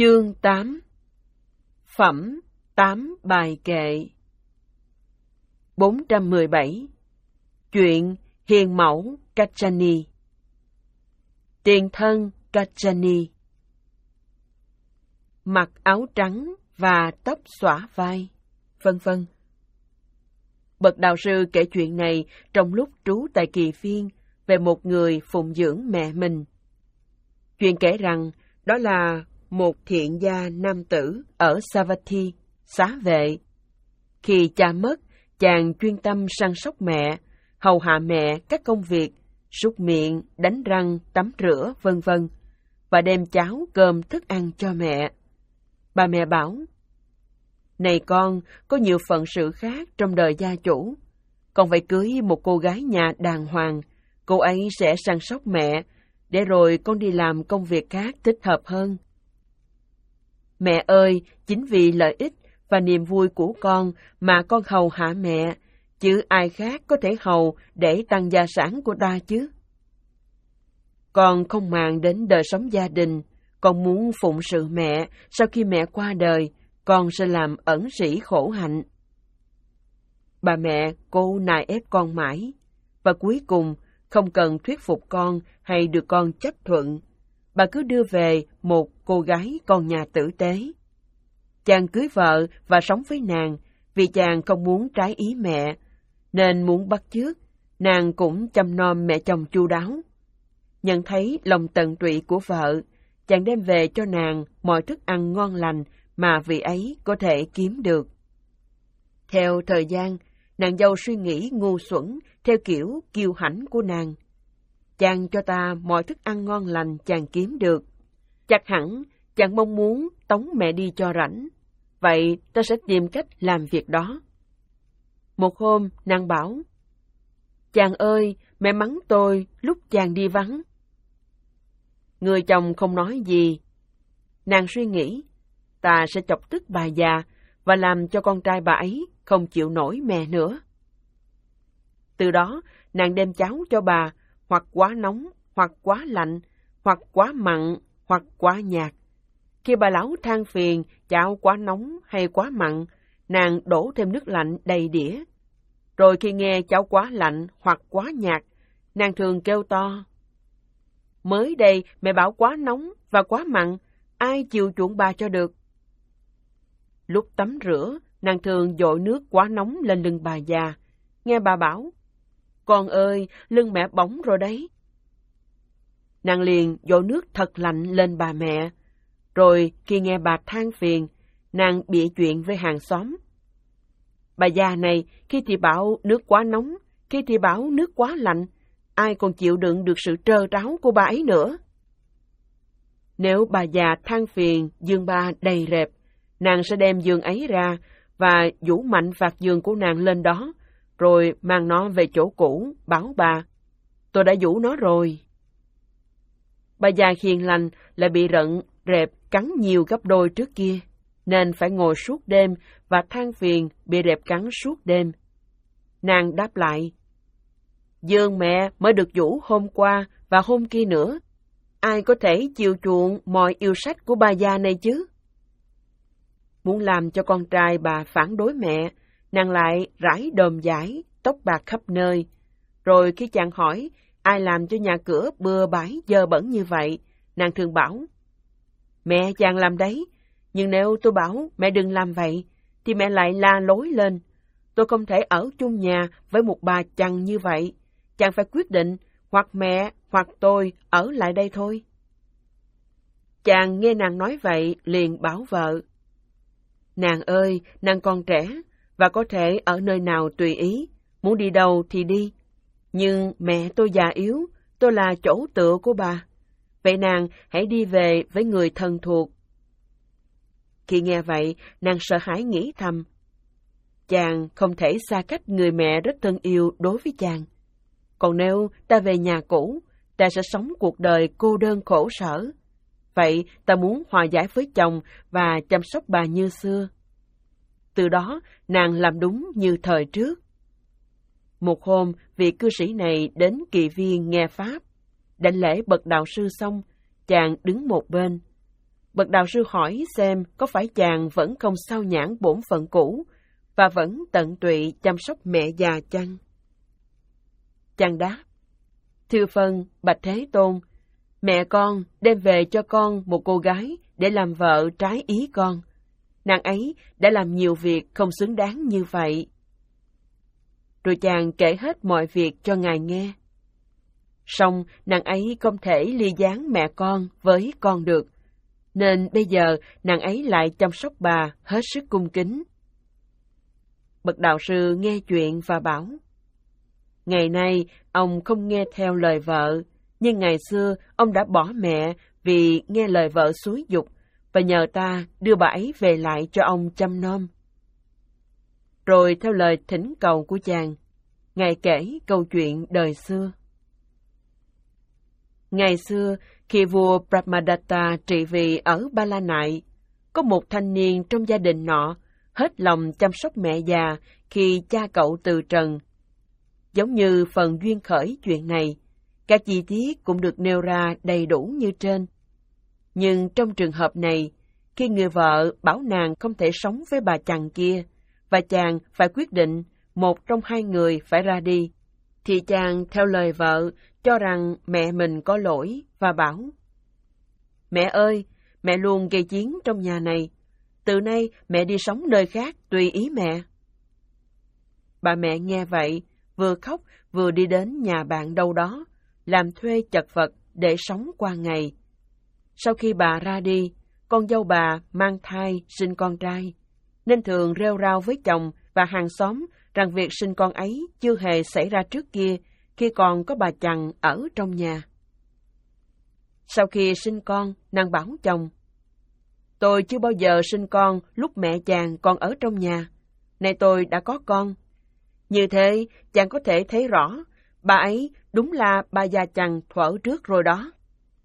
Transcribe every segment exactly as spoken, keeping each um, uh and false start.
Chương tám. Phẩm tám bài kệ. bốn trăm mười bảy. Chuyện hiền mẫu Kachani. Tiền thân Kachani. Mặc áo trắng và tóc xõa vai, vân vân. Bậc đạo sư kể chuyện này trong lúc trú tại Kỳ Phiên về một người phụng dưỡng mẹ mình. Chuyện kể rằng đó là một thiện gia nam tử ở Savatthi, xá vệ. Khi cha mất, chàng chuyên tâm săn sóc mẹ, hầu hạ mẹ các công việc, súc miệng, đánh răng, tắm rửa, vân vân, và đem cháo, cơm, thức ăn cho mẹ. Bà mẹ bảo: "Này con, có nhiều phận sự khác trong đời gia chủ. Con phải cưới một cô gái nhà đàng hoàng, cô ấy sẽ săn sóc mẹ, để rồi con đi làm công việc khác thích hợp hơn." "Mẹ ơi, chính vì lợi ích và niềm vui của con mà con hầu hạ mẹ, chứ ai khác có thể hầu để tăng gia sản của ta chứ? Con không màng đến đời sống gia đình, con muốn phụng sự mẹ, sau khi mẹ qua đời, con sẽ làm ẩn sĩ khổ hạnh." Bà mẹ cố nài ép con mãi, và cuối cùng không cần thuyết phục con hay được con chấp thuận, bà cứ đưa về một cô gái con nhà tử tế. Chàng cưới vợ và sống với nàng vì chàng không muốn trái ý mẹ, nên muốn bắt chước, nàng cũng chăm nom mẹ chồng chu đáo. Nhận thấy lòng tận tụy của vợ, chàng đem về cho nàng mọi thức ăn ngon lành mà vị ấy có thể kiếm được. Theo thời gian, nàng dâu suy nghĩ ngu xuẩn theo kiểu kiêu hãnh của nàng. Chàng cho ta mọi thức ăn ngon lành chàng kiếm được, chắc hẳn chàng mong muốn tống mẹ đi cho rảnh, vậy ta sẽ tìm cách làm việc đó. Một hôm, nàng bảo: "Chàng ơi, mẹ mắng tôi lúc chàng đi vắng." Người chồng không nói gì. Nàng suy nghĩ, ta sẽ chọc tức bà già và làm cho con trai bà ấy không chịu nổi mẹ nữa. Từ đó, nàng đem cháo cho bà, hoặc quá nóng, hoặc quá lạnh, hoặc quá mặn, hoặc quá nhạt. Khi bà lão than phiền cháo quá nóng hay quá mặn, nàng đổ thêm nước lạnh đầy đĩa. Rồi khi nghe cháo quá lạnh hoặc quá nhạt, nàng thường kêu to: "Mới đây mẹ bảo quá nóng và quá mặn, ai chịu chuộng bà cho được?" Lúc tắm rửa, nàng thường dội nước quá nóng lên lưng bà già. Nghe bà bảo: "Con ơi, lưng mẹ bỏng rồi đấy." Nàng liền dội nước thật lạnh lên bà mẹ. Rồi khi nghe bà than phiền, nàng bịa chuyện với hàng xóm. Bà già này khi thì bảo nước quá nóng, khi thì bảo nước quá lạnh, ai còn chịu đựng được sự trơ tráo của bà ấy nữa. Nếu bà già than phiền giường bà đầy rệp, nàng sẽ đem giường ấy ra và vũ mạnh vạt giường của nàng lên đó, rồi mang nó về chỗ cũ, bảo bà: "Tôi đã vũ nó rồi." Bà già hiền lành lại bị rận, rệp, cắn nhiều gấp đôi trước kia, nên phải ngồi suốt đêm và than phiền bị rệp cắn suốt đêm. Nàng đáp lại: "Giường mẹ mới được vũ hôm qua và hôm kia nữa. Ai có thể chiều chuộng mọi yêu sách của bà già này chứ?" Muốn làm cho con trai bà phản đối mẹ, nàng lại rải đờm dãi, tóc bạc khắp nơi. Rồi khi chàng hỏi ai làm cho nhà cửa bừa bãi dơ bẩn như vậy, nàng thường bảo: "Mẹ chàng làm đấy, nhưng nếu tôi bảo mẹ đừng làm vậy, thì mẹ lại la lối lên. Tôi không thể ở chung nhà với một bà chằn như vậy. Chàng phải quyết định, hoặc mẹ hoặc tôi ở lại đây thôi." Chàng nghe nàng nói vậy liền bảo vợ: "Nàng ơi, nàng còn trẻ và có thể ở nơi nào tùy ý, muốn đi đâu thì đi. Nhưng mẹ tôi già yếu, tôi là chỗ tựa của bà. Vậy nàng hãy đi về với người thân thuộc." Khi nghe vậy, nàng sợ hãi nghĩ thầm: chàng không thể xa cách người mẹ rất thân yêu đối với chàng. Còn nếu ta về nhà cũ, ta sẽ sống cuộc đời cô đơn khổ sở. Vậy ta muốn hòa giải với chồng và chăm sóc bà như xưa. Từ đó, nàng làm đúng như thời trước. Một hôm, vị cư sĩ này đến Kỳ Viên nghe pháp. Đảnh lễ bậc đạo sư xong, chàng đứng một bên. Bậc đạo sư hỏi xem có phải chàng vẫn không sao nhãng bổn phận cũ và vẫn tận tụy chăm sóc mẹ già chăng? Chàng đáp: Thưa phân, bạch Thế Tôn, mẹ con đem về cho con một cô gái để làm vợ trái ý con. Nàng ấy đã làm nhiều việc không xứng đáng như vậy. Rồi chàng kể hết mọi việc cho Ngài nghe. Song nàng ấy không thể ly gián mẹ con với con được, nên bây giờ nàng ấy lại chăm sóc bà hết sức cung kính. Bậc đạo sư nghe chuyện và bảo: Ngày nay ông không nghe theo lời vợ, nhưng ngày xưa ông đã bỏ mẹ vì nghe lời vợ xúi giục và nhờ ta đưa bà ấy về lại cho ông chăm nom. Rồi theo lời thỉnh cầu của chàng, Ngài kể câu chuyện đời xưa. Ngày xưa, khi vua Brahmadatta trị vì ở Ba La Nại, có một thanh niên trong gia đình nọ hết lòng chăm sóc mẹ già khi cha cậu từ trần. Giống như phần duyên khởi chuyện này, các chi tiết cũng được nêu ra đầy đủ như trên. Nhưng trong trường hợp này, khi người vợ bảo nàng không thể sống với bà chằn kia, và chàng phải quyết định một trong hai người phải ra đi, thì chàng theo lời vợ cho rằng mẹ mình có lỗi và bảo: Mẹ ơi, mẹ luôn gây chiến trong nhà này. Từ nay mẹ đi sống nơi khác tùy ý mẹ. Bà mẹ nghe vậy, vừa khóc vừa đi đến nhà bạn đâu đó, làm thuê chật vật để sống qua ngày. Sau khi bà ra đi, con dâu bà mang thai sinh con trai, nên thường rêu rao với chồng và hàng xóm rằng việc sinh con ấy chưa hề xảy ra trước kia khi còn có bà chằn ở trong nhà. Sau khi sinh con, nàng bảo chồng: Tôi chưa bao giờ sinh con lúc mẹ chàng còn ở trong nhà. Nay tôi đã có con. Như thế, chàng có thể thấy rõ, bà ấy đúng là bà già chằn thuở trước rồi đó.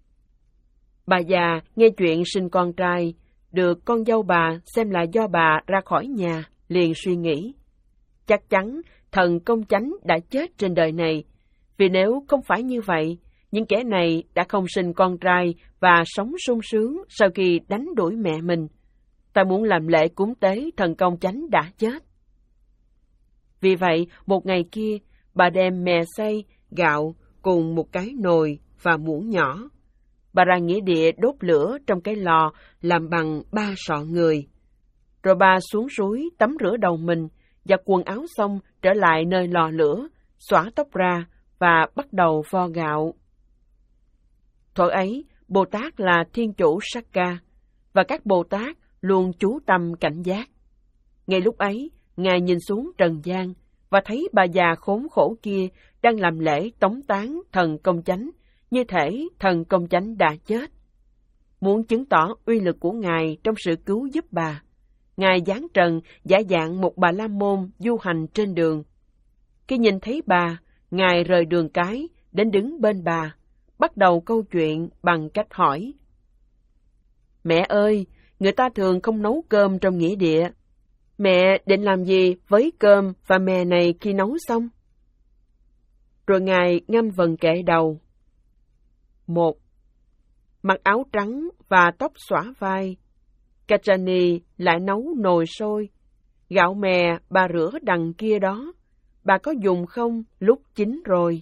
Bà già nghe chuyện sinh con trai, được con dâu bà xem là do bà ra khỏi nhà, liền suy nghĩ: Chắc chắn thần công chánh đã chết trên đời này, vì nếu không phải như vậy, những kẻ này đã không sinh con trai và sống sung sướng sau khi đánh đuổi mẹ mình. Ta muốn làm lễ cúng tế thần công chánh đã chết. Vì vậy, một ngày kia, bà đem mè xay, gạo cùng một cái nồi và muỗng nhỏ. Bà ra nghĩa địa đốt lửa trong cái lò làm bằng ba sọ người. Rồi bà xuống suối tắm rửa đầu mình, giặt quần áo xong trở lại nơi lò lửa, xõa tóc ra và bắt đầu vo gạo. Thuở ấy, Bồ Tát là Thiên Chủ Sakka, và các Bồ Tát luôn chú tâm cảnh giác. Ngay lúc ấy, Ngài nhìn xuống trần gian và thấy bà già khốn khổ kia đang làm lễ tống tán thần công chánh, như thể thần công chánh đã chết. Muốn chứng tỏ uy lực của Ngài trong sự cứu giúp bà, Ngài giáng trần giả dạng một bà la môn du hành trên đường. Khi nhìn thấy bà, Ngài rời đường cái đến đứng bên bà, bắt đầu câu chuyện bằng cách hỏi: Mẹ ơi, người ta thường không nấu cơm trong nghĩa địa. Mẹ định làm gì với cơm và mè này khi nấu xong? Rồi Ngài ngâm vần kệ đầu. Một. Mặc áo trắng và tóc xõa vai, Kajani lại nấu nồi sôi. Gạo mè bà rửa đằng kia đó, bà có dùng không lúc chín rồi?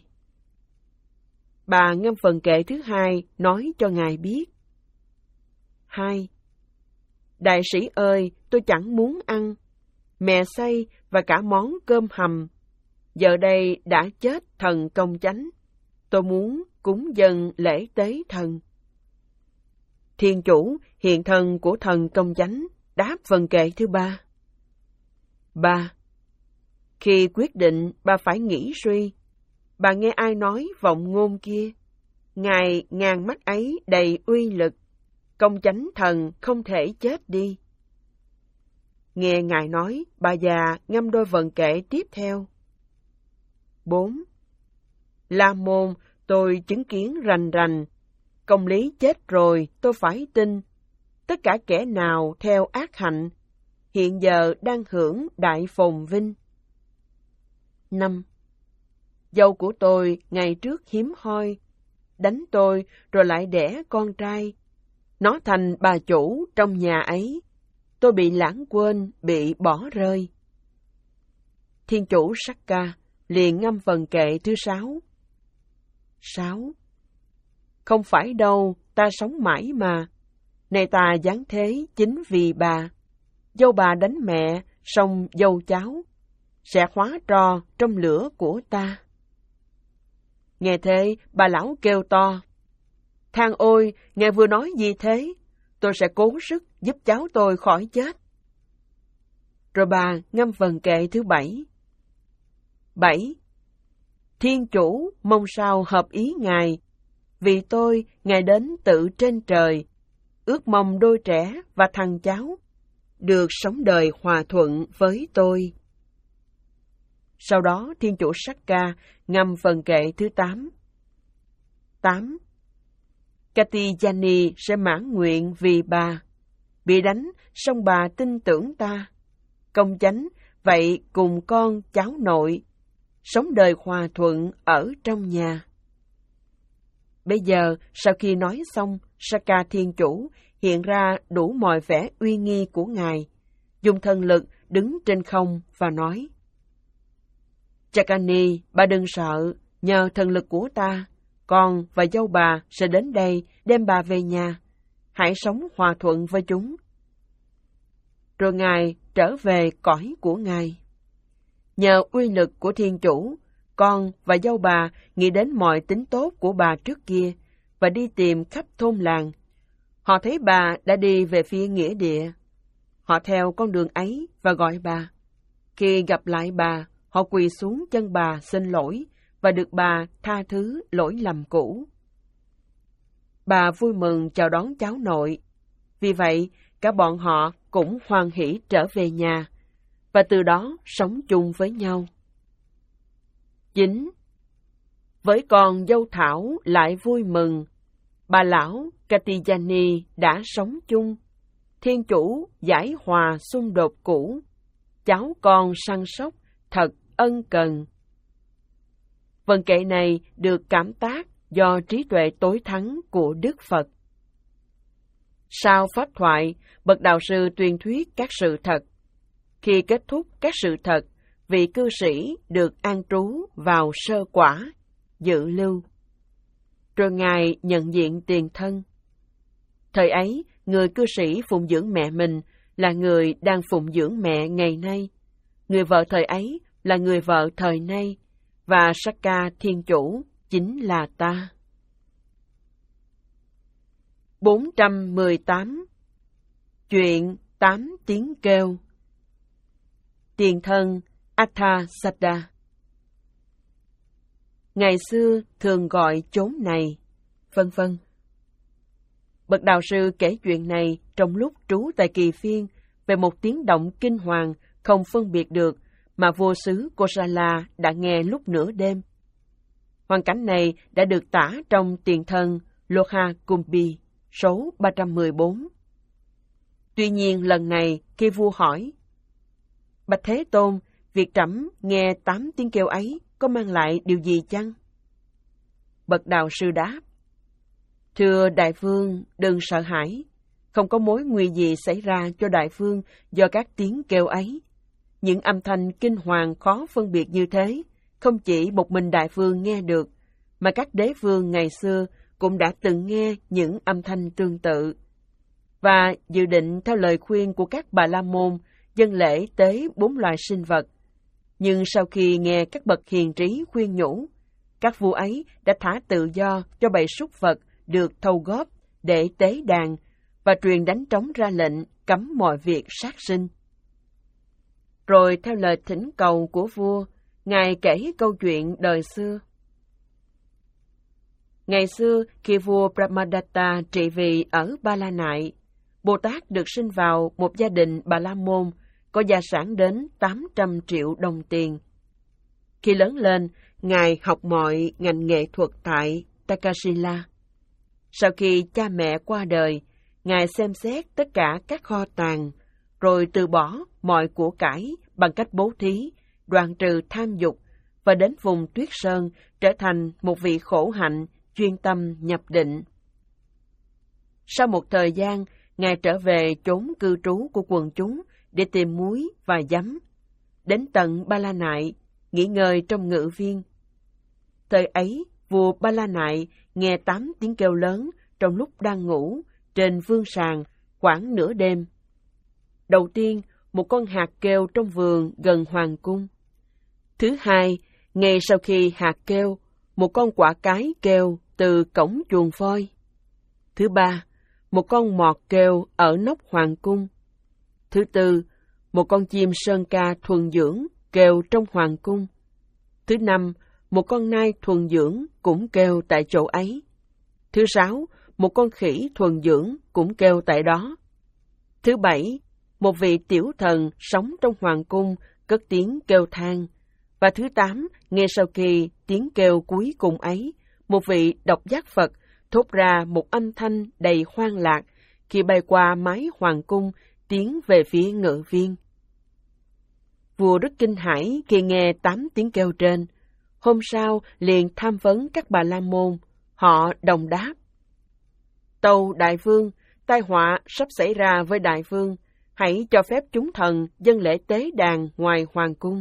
Bà ngâm phần kệ thứ hai nói cho Ngài biết. Hai. Đại sĩ ơi, tôi chẳng muốn ăn mè xay và cả món cơm hầm. Giờ đây đã chết thần công chánh. Tôi muốn cúng dâng lễ tế thần. Thiên Chủ, hiện thân của thần công chánh, đáp phần kệ thứ ba. Ba. Khi quyết định bà phải nghĩ suy, bà nghe ai nói vọng ngôn kia. Ngài ngàn mắt ấy đầy uy lực, công chánh thần không thể chết đi. Nghe Ngài nói, bà già ngâm đôi vần kệ tiếp theo. Bốn. La môn, tôi chứng kiến rành rành, công lý chết rồi tôi phải tin. Tất cả kẻ nào theo ác hạnh, hiện giờ đang hưởng đại phồn vinh. Năm. Dâu của tôi ngày trước hiếm hoi, đánh tôi rồi lại đẻ con trai. Nó thành bà chủ trong nhà ấy. Tôi bị lãng quên, bị bỏ rơi. Thiên chủ Sakka liền ngâm vần kệ thứ sáu. Sáu. Không phải đâu, ta sống mãi mà. Này ta giáng thế chính vì bà. Dâu bà đánh mẹ, xong dâu cháu sẽ hóa tro trong lửa của ta. Nghe thế, bà lão kêu to. Than ôi, ngài vừa nói gì thế? Tôi sẽ cố sức giúp cháu tôi khỏi chết. Rồi bà ngâm vần kệ thứ bảy. Bảy. Thiên chủ mong sao hợp ý ngài. Vì tôi, ngài đến tự trên trời. Ước mong đôi trẻ và thằng cháu được sống đời hòa thuận với tôi. Sau đó, Thiên chủ Sakka ngâm vần kệ thứ tám. Tám. Katyayani sẽ mãn nguyện vì bà. Bị đánh, song bà tin tưởng ta. Công chánh, vậy cùng con cháu nội, sống đời hòa thuận ở trong nhà. Bây giờ, sau khi nói xong, Sakka Thiên chủ hiện ra đủ mọi vẻ uy nghi của ngài, dùng thần lực đứng trên không và nói: Chakani, bà đừng sợ, nhờ thần lực của ta, con và dâu bà sẽ đến đây đem bà về nhà. Hãy sống hòa thuận với chúng. Rồi ngài trở về cõi của ngài. Nhờ uy lực của Thiên chủ, con và dâu bà nghĩ đến mọi tính tốt của bà trước kia và đi tìm khắp thôn làng. Họ thấy bà đã đi về phía nghĩa địa. Họ theo con đường ấy và gọi bà. Khi gặp lại bà, họ quỳ xuống chân bà xin lỗi và được bà tha thứ lỗi lầm cũ. Bà vui mừng chào đón cháu nội. Vì vậy, cả bọn họ cũng hoan hỉ trở về nhà và từ đó sống chung với nhau. Chín. Với con dâu Thảo lại vui mừng. Bà lão Katyayani đã sống chung. Thiên chủ giải hòa xung đột cũ. Cháu con săn sóc thật ân cần. Vần kệ này được cảm tác do trí tuệ tối thắng của Đức Phật. Sau pháp thoại, bậc đạo sư tuyên thuyết các sự thật. Khi kết thúc các sự thật, vị cư sĩ được an trú vào sơ quả, dự lưu. Rồi ngài nhận diện tiền thân. Thời ấy, người cư sĩ phụng dưỡng mẹ mình là người đang phụng dưỡng mẹ ngày nay. Người vợ thời ấy là người vợ thời nay, và Sakka Thiên chủ chính là ta. bốn trăm mười tám. Chuyện tám tiếng kêu. Tiền thân Athasada. Ngày xưa thường gọi chốn này, vân vân. Bậc đạo sư kể chuyện này trong lúc trú tại Kỳ Phiên về một tiếng động kinh hoàng không phân biệt được mà vua xứ Kosala đã nghe lúc nửa đêm. Hoàn cảnh này đã được tả trong Tiền thân Loha Kumbhi, số ba trăm mười bốn. Tuy nhiên lần này khi vua hỏi: Bạch Thế Tôn, việc trẫm nghe tám tiếng kêu ấy có mang lại điều gì chăng? Bậc đạo sư đáp: Thưa đại vương, đừng sợ hãi. Không có mối nguy gì xảy ra cho đại vương do các tiếng kêu ấy. Những âm thanh kinh hoàng khó phân biệt như thế, không chỉ một mình đại vương nghe được, mà các đế vương ngày xưa cũng đã từng nghe những âm thanh tương tự. Và dự định theo lời khuyên của các Bà La Môn, dâng lễ tế bốn loài sinh vật. Nhưng sau khi nghe các bậc hiền trí khuyên nhủ, các vua ấy đã thả tự do cho bầy súc vật được thâu góp để tế đàn và truyền đánh trống ra lệnh cấm mọi việc sát sinh. Rồi theo lời thỉnh cầu của vua, ngài kể câu chuyện đời xưa. Ngày xưa, khi vua Brahmadatta trị vì ở Ba La Nại, Bồ Tát được sinh vào một gia đình Bà La Môn có gia sản đến tám trăm triệu đồng tiền. Khi lớn lên, ngài học mọi ngành nghệ thuật tại Takasila. Sau khi cha mẹ qua đời, ngài xem xét tất cả các kho tàng, rồi từ bỏ mọi của cải bằng cách bố thí, đoạn trừ tham dục, và đến vùng Tuyết Sơn trở thành một vị khổ hạnh chuyên tâm nhập định. Sau một thời gian, Ngài trở về chốn cư trú của quần chúng để tìm muối và giấm. Đến tận Ba La Nại, nghỉ ngơi trong ngự viên. Thời ấy, vua Ba La Nại nghe tám tiếng kêu lớn trong lúc đang ngủ trên vương sàng khoảng nửa đêm. Đầu tiên, một con hạt kêu trong vườn gần hoàng cung. Thứ hai, ngay sau khi hạt kêu, một con quạ cái kêu từ cổng chuồng voi. Thứ ba, một con mọt kêu ở nóc hoàng cung. Thứ tư, một con chim sơn ca thuần dưỡng kêu trong hoàng cung. Thứ năm, một con nai thuần dưỡng cũng kêu tại chỗ ấy. Thứ sáu, một con khỉ thuần dưỡng cũng kêu tại đó. Thứ bảy, một vị tiểu thần sống trong hoàng cung cất tiếng kêu than. Và thứ tám, ngay sau khi tiếng kêu cuối cùng ấy, một vị độc giác Phật thốt ra một âm thanh đầy hoang lạc khi bay qua mái hoàng cung tiến về phía ngự viên. Vua rất kinh hãi khi nghe tám tiếng kêu trên. Hôm sau liền tham vấn các Bà La Môn. Họ đồng đáp: Tâu đại vương, tai họa sắp xảy ra với đại vương. Hãy cho phép chúng thần dâng lễ tế đàn ngoài hoàng cung.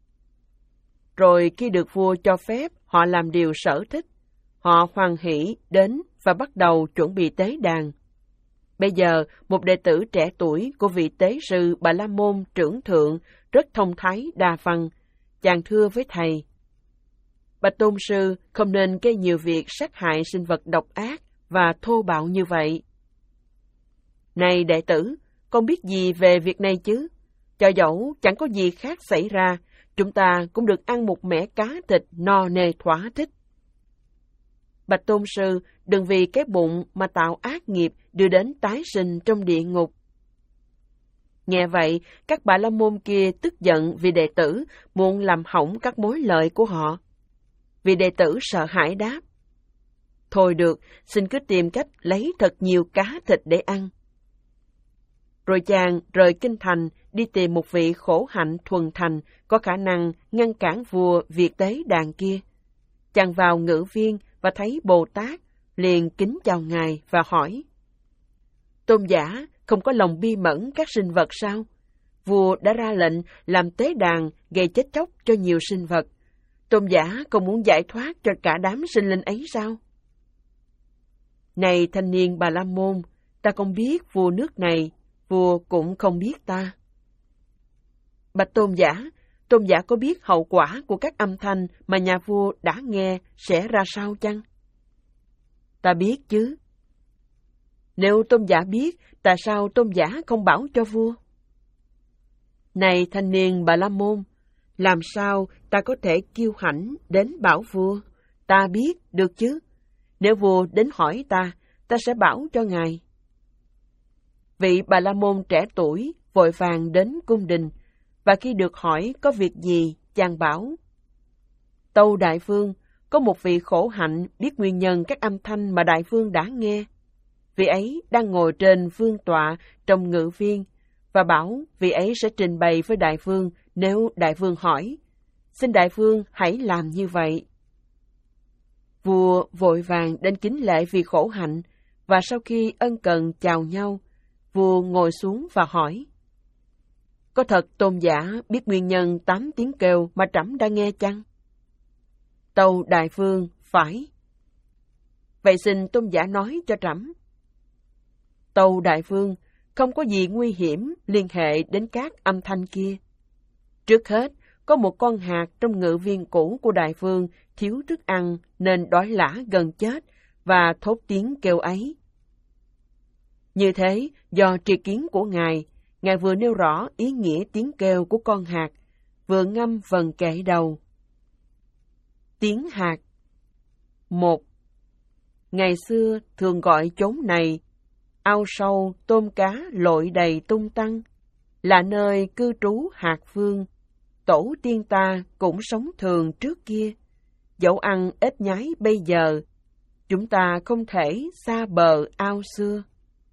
Rồi khi được vua cho phép, họ làm điều sở thích. Họ hoan hỷ đến và bắt đầu chuẩn bị tế đàn. Bây giờ, một đệ tử trẻ tuổi của vị tế sư Bà La Môn trưởng thượng rất thông thái đa văn. Chàng thưa với thầy: Bạch tôn sư không nên gây nhiều việc sát hại sinh vật độc ác và thô bạo như vậy. Này đệ tử, con biết gì về việc này chứ? Cho dẫu chẳng có gì khác xảy ra, chúng ta cũng được ăn một mẻ cá thịt no nê thỏa thích. Bạch tôn sư, đừng vì cái bụng mà tạo ác nghiệp đưa đến tái sinh trong địa ngục. Nghe vậy, các Bà La Môn kia tức giận vì đệ tử muốn làm hỏng các mối lợi của họ. Vì đệ tử sợ hãi đáp: Thôi được, xin cứ tìm cách lấy thật nhiều cá thịt để ăn. Rồi chàng rời kinh thành đi tìm một vị khổ hạnh thuần thành có khả năng ngăn cản vua việc tế đàn kia. Chàng vào ngự viên và thấy Bồ Tát, liền kính chào ngài và hỏi: Tôn giả không có lòng bi mẫn các sinh vật sao? Vua đã ra lệnh làm tế đàn gây chết chóc cho nhiều sinh vật. Tôn giả không muốn giải thoát cho cả đám sinh linh ấy sao? Này thanh niên Bà La Môn, ta không biết vua nước này, vua cũng không biết ta. Bạch tôn giả, tôn giả có biết hậu quả của các âm thanh mà nhà vua đã nghe sẽ ra sao chăng? Ta biết chứ. Nếu tôn giả biết, tại sao tôn giả không bảo cho vua? Này thanh niên Bà La Môn, làm sao ta có thể kiêu hãnh đến bảo vua? Ta biết được chứ. Nếu vua đến hỏi ta, ta sẽ bảo cho ngài. Vị Bà La Môn trẻ tuổi vội vàng đến cung đình, và khi được hỏi có việc gì, chàng bảo: Tâu đại vương, có một vị khổ hạnh biết nguyên nhân các âm thanh mà đại vương đã nghe. Vị ấy đang ngồi trên vương tọa trong ngự viên, và bảo vị ấy sẽ trình bày với đại vương nếu đại vương hỏi. Xin đại vương hãy làm như vậy. Vua vội vàng đến kính lễ vị khổ hạnh, và sau khi ân cần chào nhau, vua ngồi xuống và hỏi: Có thật tôn giả biết nguyên nhân tám tiếng kêu mà trẫm đã nghe chăng? Tâu đại vương: Phải. Vậy xin tôn giả nói cho trẫm. Tâu đại vương: Không có gì nguy hiểm liên hệ đến các âm thanh kia. Trước hết, có một con hạt trong ngự viên cũ của đại vương thiếu thức ăn nên đói lả gần chết và thốt tiếng kêu ấy. Như thế, do tri kiến của ngài, ngài vừa nêu rõ ý nghĩa tiếng kêu của con hạt, vừa ngâm vần kệ đầu. Tiếng hạt. Một. Ngày xưa thường gọi chốn này ao sâu tôm cá lội đầy tung tăng, là nơi cư trú hạt vương. Tổ tiên ta cũng sống thường trước kia, dẫu ăn ít nhái bây giờ, chúng ta không thể xa bờ ao xưa.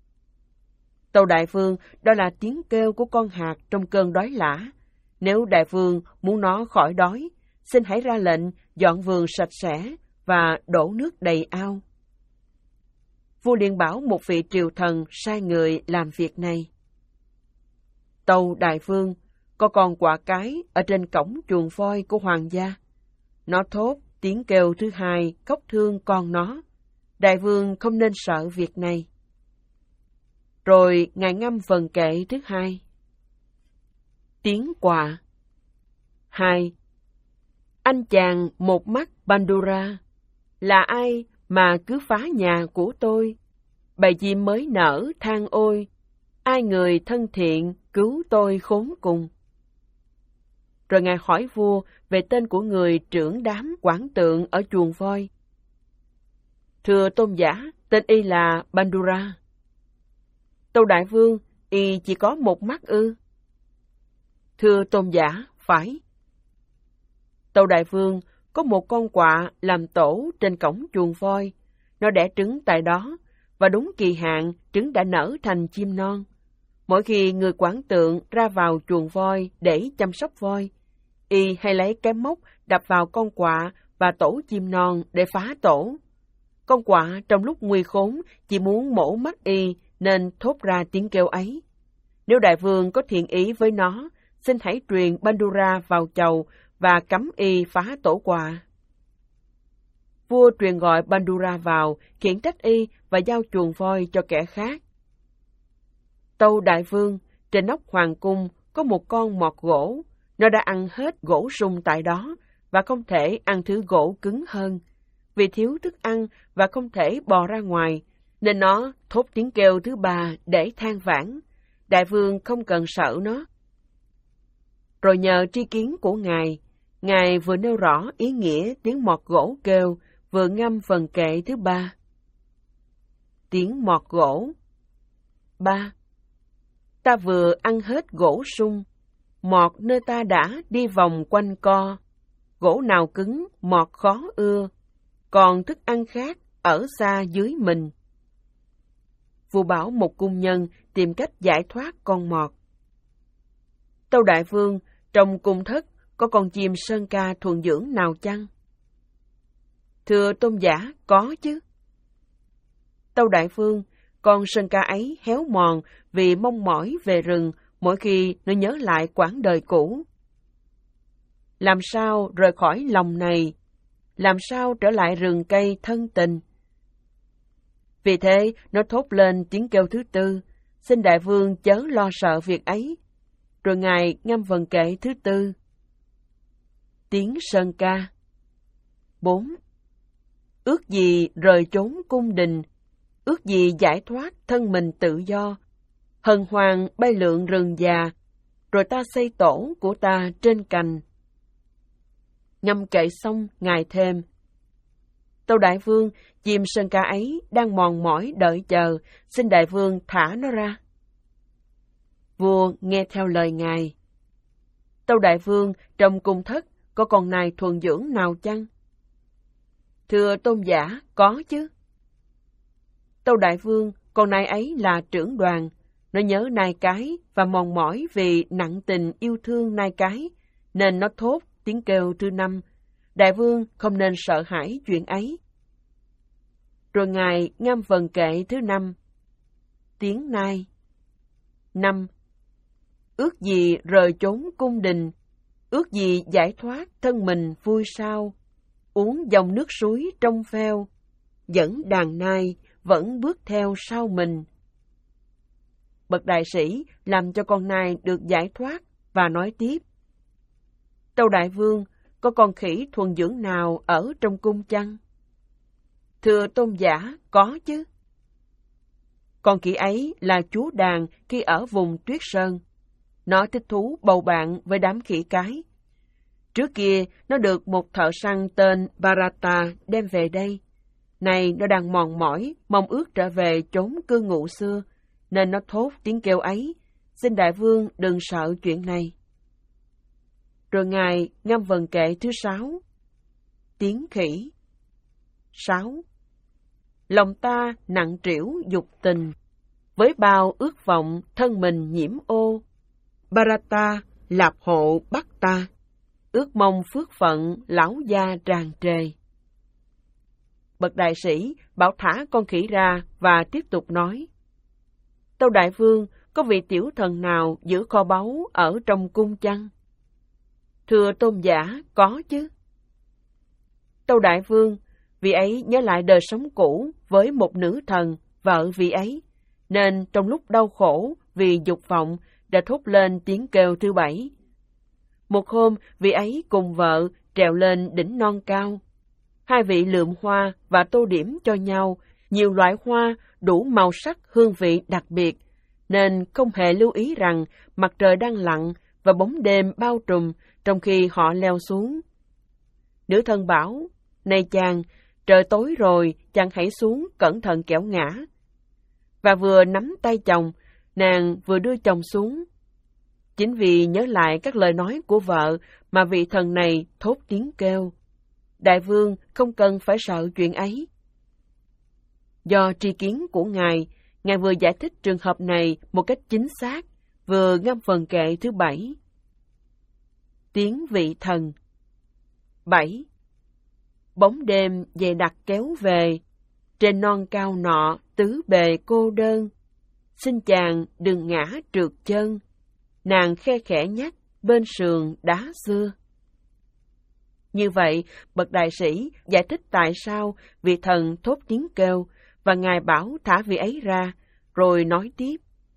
Tâu đại vương, đó là tiếng kêu của con hạt trong cơn đói lả. Nếu đại vương muốn nó khỏi đói, xin hãy ra lệnh dọn vườn sạch sẽ và đổ nước đầy ao. vua liền bảo một vị triều thần sai người làm việc này. Tâu đại vương, có con quạ cái ở trên cổng chuồng voi của hoàng gia. Nó thốt tiếng kêu thứ hai, khóc thương con nó. Đại vương không nên sợ việc này. Rồi ngài ngâm vần kệ thứ hai. Tiếng quạ. Hai. Anh chàng một mắt Bandura, là ai mà cứ phá nhà của tôi? Bầy chim mới nở than ôi, ai người thân thiện cứu tôi khốn cùng. Rồi ngài hỏi vua về tên của người trưởng đám quản tượng ở chuồng voi. Thưa tôn giả, tên y là Bandura. Tâu đại vương, y chỉ có một mắt ư? Thưa tôn giả, phải. Tâu đại vương, có một con quạ làm tổ trên cổng chuồng voi. Nó đẻ trứng tại đó, và đúng kỳ hạn trứng đã nở thành chim non. Mỗi khi người quản tượng ra vào chuồng voi để chăm sóc voi, y hay lấy cái móc đập vào con quạ và tổ chim non để phá tổ. Con quạ trong lúc nguy khốn chỉ muốn mổ mắt y nên thốt ra tiếng kêu ấy. Nếu đại vương có thiện ý với nó, xin hãy truyền Bandura vào chầu và cấm y phá tổ quạ. Vua truyền gọi Bandura vào, khiển trách y và giao chuồng voi cho kẻ khác. Tâu đại vương, trên nóc hoàng cung có một con mọt gỗ. Nó đã ăn hết gỗ sung tại đó và không thể ăn thứ gỗ cứng hơn. Vì thiếu thức ăn và không thể bò ra ngoài, nên nó thốt tiếng kêu thứ ba để than vãn. Đại vương không cần sợ nó. Rồi nhờ tri kiến của ngài, ngài vừa nêu rõ ý nghĩa tiếng mọt gỗ kêu, vừa ngâm phần kệ thứ ba. Tiếng mọt gỗ. Ba. Ta vừa ăn hết gỗ sung, mọt nơi ta đã đi vòng quanh co. Gỗ nào cứng, mọt khó ưa, còn thức ăn khác ở xa dưới mình. Vua bảo một cung nhân tìm cách giải thoát con mọt. Tâu đại vương, trong cung thất có con chim sơn ca thuần dưỡng nào chăng? Thưa tôn giả, có chứ. Tâu đại vương, con sơn ca ấy héo mòn vì mong mỏi về rừng mỗi khi nó nhớ lại quãng đời cũ. Làm sao rời khỏi lòng này? Làm sao trở lại rừng cây thân tình? Vì thế, nó thốt lên tiếng kêu thứ tư, xin đại vương chớ lo sợ việc ấy. Rồi ngài ngâm vần kệ thứ tư. Tiếng sơn ca. Bốn. Ước gì rời chốn cung đình, ước gì giải thoát thân mình tự do, hân hoan bay lượn rừng già, rồi ta xây tổ của ta trên cành. Ngâm kệ xong, ngài thêm. Tâu đại vương, chim sơn ca ấy đang mòn mỏi đợi chờ, xin đại vương thả nó ra. Vua nghe theo lời ngài. Tâu đại vương, trong cung thất có con nai thuần dưỡng nào chăng? Thưa tôn giả, có chứ. Tâu đại vương, con nai ấy là trưởng đoàn. Nó nhớ nai cái và mòn mỏi vì nặng tình yêu thương nai cái, nên nó thốt tiếng kêu thứ năm. Đại vương không nên sợ hãi chuyện ấy. Rồi ngài ngâm vần kệ thứ năm. Tiếng nai. Năm. Ước gì rời chốn cung đình, ước gì giải thoát thân mình vui sao, uống dòng nước suối trong veo, dẫn đàn nai vẫn bước theo sau mình. Bậc đại sĩ làm cho con nai được giải thoát và nói tiếp. Tâu đại vương, có con khỉ thuần dưỡng nào ở trong cung chăng? Thưa tôn giả, có chứ. Con khỉ ấy là chúa đàn khi ở vùng Tuyết Sơn. Nó thích thú bầu bạn với đám khỉ cái. Trước kia, nó được một thợ săn tên Bharata đem về đây. Này nó đang mòn mỏi, mong ước trở về chốn cư ngụ xưa, nên nó thốt tiếng kêu ấy. Xin đại vương đừng sợ chuyện này. Rồi ngài ngâm vần kệ thứ sáu. Tiếng khỉ. Sáu. Lòng ta nặng trĩu dục tình, với bao ước vọng thân mình nhiễm ô. Bharata lạp hộ bắt ta, ước mong phước phận lão gia tràn trề. bậc đại sĩ bảo thả con khỉ ra và tiếp tục nói: Tâu đại vương, có vị tiểu thần nào giữ kho báu ở trong cung chăng? Thưa tôn giả, có chứ. Tâu đại vương, vị ấy nhớ lại đời sống cũ với một nữ thần, vợ vị ấy, nên trong lúc đau khổ vì dục vọng đã thốt lên tiếng kêu thứ bảy. Một hôm, vị ấy cùng vợ trèo lên đỉnh non cao. Hai vị lượm hoa và tô điểm cho nhau nhiều loại hoa đủ màu sắc hương vị đặc biệt, nên không hề lưu ý rằng mặt trời đang lặn và bóng đêm bao trùm trong khi họ leo xuống. Nữ thần bảo: Này chàng, trời tối rồi, chàng hãy xuống, cẩn thận kẻo ngã. Và vừa nắm tay chồng, nàng vừa đưa chồng xuống. Chính vì nhớ lại các lời nói của vợ mà vị thần này thốt tiếng kêu. Đại vương không cần phải sợ chuyện ấy. Do tri kiến của ngài, ngài vừa giải thích trường hợp này một cách chính xác, vừa ngâm phần kệ thứ bảy. Tiếng vị thần. Bảy. Bóng đêm dày đặc kéo về, trên non cao nọ tứ bề cô đơn. Xin chàng đừng ngã trượt chân, nàng khe khẽ nhắc bên sườn đá xưa. Như vậy, bậc đại sĩ giải thích tại sao vị thần thốt tiếng kêu, và ngài bảo thả vị ấy ra, rồi nói tiếp.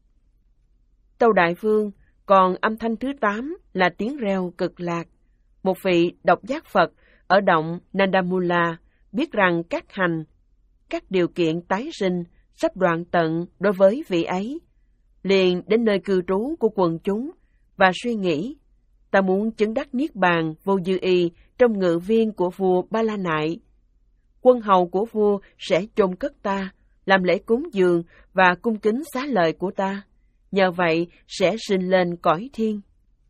Tâu đại vương, còn âm thanh thứ tám là tiếng reo cực lạc. Một vị độc giác Phật ở động Nandamula biết rằng các hành, các điều kiện tái sinh sắp đoạn tận đối với vị ấy, liền đến nơi cư trú của quần chúng và suy nghĩ: ta muốn chứng đắc niết bàn vô dư y trong ngự viên của vua Ba La Nại. Quân hầu của vua sẽ chôn cất ta, làm lễ cúng dường và cung kính xá lợi của ta, nhờ vậy sẽ sinh lên cõi thiên.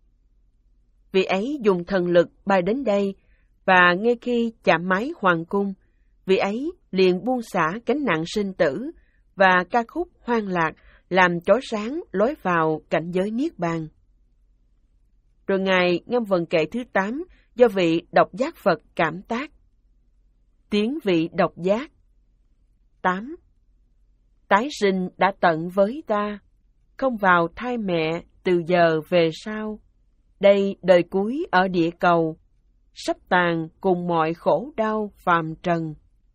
Vị ấy dùng thần lực bay đến đây, và ngay khi chạm mái hoàng cung, vị ấy liền buông xả gánh nặng sinh tử và ca khúc hoan lạc làm chói sáng lối vào cảnh giới niết bàn. Rồi ngài ngâm vần kệ thứ tám do vị độc giác Phật cảm tác. Tiếng vị độc giác. Tám. Tái sinh đã tận với ta, không vào thai mẹ từ giờ về sau. Đây đời cuối ở địa cầu, sắp tàn cùng mọi khổ đau phàm trần.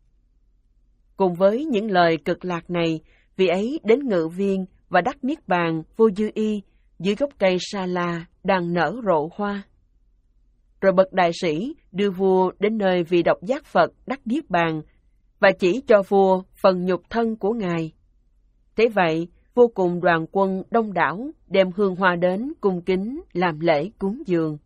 Cùng với những lời cực lạc này, vị ấy đến ngự viên và đắc niết bàn vô dư y dưới gốc cây sa la đang nở rộ hoa. Rồi bậc đại sĩ đưa vua đến nơi vị độc giác Phật đắc niết bàn và chỉ cho vua phần nhục thân của ngài. Thế vậy, vua cùng đoàn quân đông đảo đem hương hoa đến cung kính làm lễ cúng dường.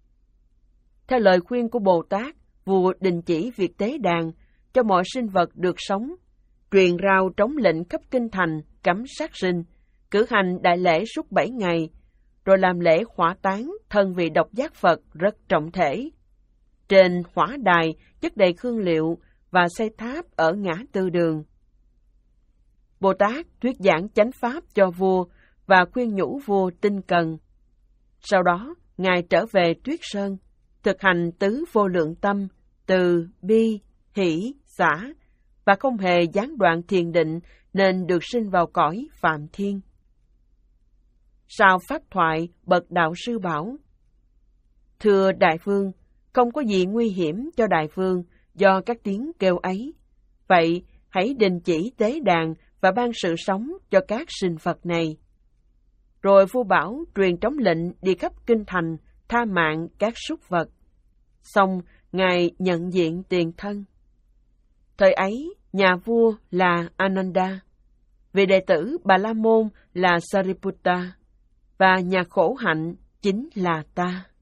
Theo lời khuyên của Bồ Tát, vua đình chỉ việc tế đàn cho mọi sinh vật được sống, truyền rao trống lệnh khắp kinh thành cấm sát sinh, cử hành đại lễ suốt bảy ngày, rồi làm lễ hỏa táng thân vị độc giác Phật rất trọng thể. Trên hỏa đài chất đầy hương liệu và xây tháp ở ngã tư đường. Bồ Tát thuyết giảng chánh pháp cho vua và khuyên nhủ vua tinh cần. Sau đó, ngài trở về Tuyết Sơn, thực hành tứ vô lượng tâm, từ, bi, hỷ, xả, và không hề gián đoạn thiền định nên được sinh vào cõi Phạm Thiên. Sau pháp thoại, bậc đạo sư bảo: Thưa đại vương, không có gì nguy hiểm cho đại vương do các tiếng kêu ấy. Vậy, hãy đình chỉ tế đàn và ban sự sống cho các sinh vật này. Rồi vua bảo truyền trống lệnh đi khắp kinh thành, tha mạng các súc vật. Xong, ngài nhận diện tiền thân. Thời ấy, nhà vua là Ananda, vị đệ tử Bà La Môn là Sariputta, và nhà khổ hạnh chính là ta.